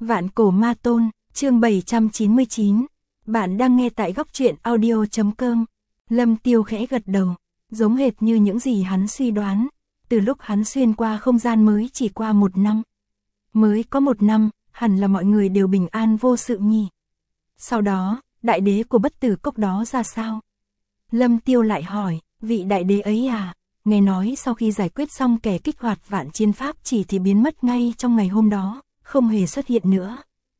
Vạn cổ ma tôn, chương 799. Bạn đang nghe tại góc truyện audio.com. Lâm Tiêu khẽ gật đầu, giống hệt như những gì hắn suy đoán. Từ lúc hắn xuyên qua không gian mới chỉ qua 1 năm. Mới có 1 năm, hẳn là mọi người đều bình an vô sự nhỉ. Sau đó, đại đế của bất tử cốc đó ra sao? Lâm Tiêu lại hỏi, vị đại đế ấy à? Nghe nói sau khi giải quyết xong kẻ kích hoạt vạn chiến pháp chỉ thì biến mất ngay trong ngày hôm đó, không hề xuất hiện nữa.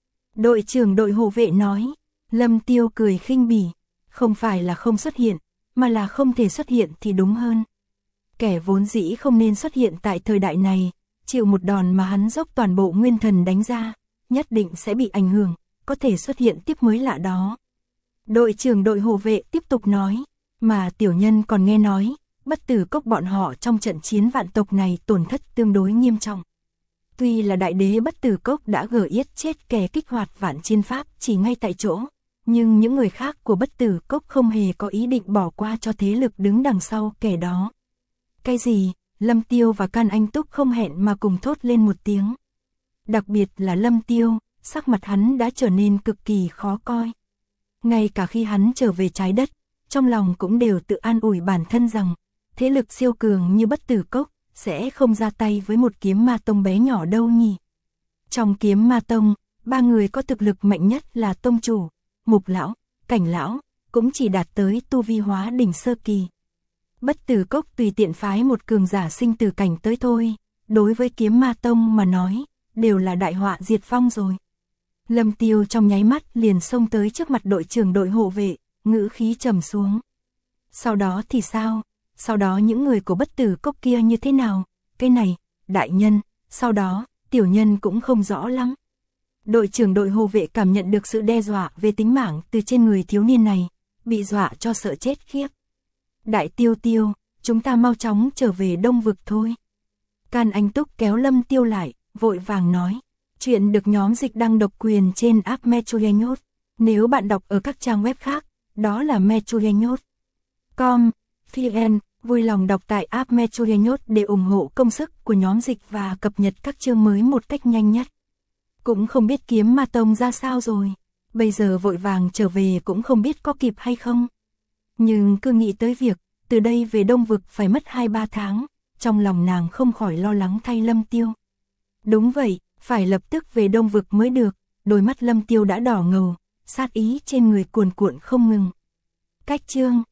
Đội trưởng đội hộ vệ nói. Lâm Tiêu cười khinh bỉ, không phải là không xuất hiện, mà là không thể xuất hiện thì đúng hơn. Kẻ vốn dĩ không nên xuất hiện tại thời đại này, chịu một đòn mà hắn dốc toàn bộ nguyên thần đánh ra, nhất định sẽ bị ảnh hưởng, có thể xuất hiện tiếp mới lạ đó. Đội trưởng đội hộ vệ tiếp tục nói, mà tiểu nhân còn nghe nói, bất tử cốc bọn họ trong trận chiến vạn tộc này tổn thất tương đối nghiêm trọng. Tuy là đại đế bất tử cốc đã gỡ yết chết kẻ kích hoạt vạn chiến pháp chỉ ngay tại chỗ, nhưng những người khác của bất tử cốc không hề có ý định bỏ qua cho thế lực đứng đằng sau kẻ đó. Cái gì? Lâm Tiêu và Can Anh Túc không hẹn mà cùng thốt lên một tiếng. Đặc biệt là Lâm Tiêu, sắc mặt hắn đã trở nên cực kỳ khó coi. Ngay cả khi hắn trở về trái đất, trong lòng cũng đều tự an ủi bản thân rằng, thế lực siêu cường như bất tử cốc sẽ không ra tay với một kiếm ma tông bé nhỏ đâu nhỉ. Trong kiếm ma tông, 3 người có thực lực mạnh nhất là tông chủ, mục lão, cảnh lão, cũng chỉ đạt tới tu vi hóa đỉnh sơ kỳ. Bất tử cốc tùy tiện phái một cường giả sinh tử cảnh tới thôi, đối với kiếm ma tông mà nói, đều là đại họa diệt vong rồi. Lâm Tiêu trong nháy mắt liền xông tới trước mặt đội trưởng đội hộ vệ, ngữ khí trầm xuống. Sau đó thì sao? Sau đó những người của bất tử cốc kia như thế nào? Cái này, đại nhân, sau đó, tiểu nhân cũng không rõ lắm. Đội trưởng đội hộ vệ cảm nhận được sự đe dọa về tính mạng từ trên người thiếu niên này, bị dọa cho sợ chết khiếp. Đại Tiêu Tiêu, chúng ta mau chóng trở về Đông Vực thôi. Can Anh Túc kéo Lâm Tiêu lại, vội vàng nói. Chuyện được nhóm dịch đăng độc quyền trên app Metroyenyot. Nếu bạn đọc ở các trang web khác, đó là Metroyenyot.com, vn, vui lòng đọc tại app Metroyenyot để ủng hộ công sức của nhóm dịch và cập nhật các chương mới một cách nhanh nhất. Cũng không biết kiếm ma tông ra sao rồi, bây giờ vội vàng trở về cũng không biết có kịp hay không. Nhưng cứ nghĩ tới việc, từ đây về Đông Vực phải mất 2-3 tháng, trong lòng nàng không khỏi lo lắng thay Lâm Tiêu. Đúng vậy, phải lập tức về Đông Vực mới được, đôi mắt Lâm Tiêu đã đỏ ngầu, sát ý trên người cuồn cuộn không ngừng. Cách chương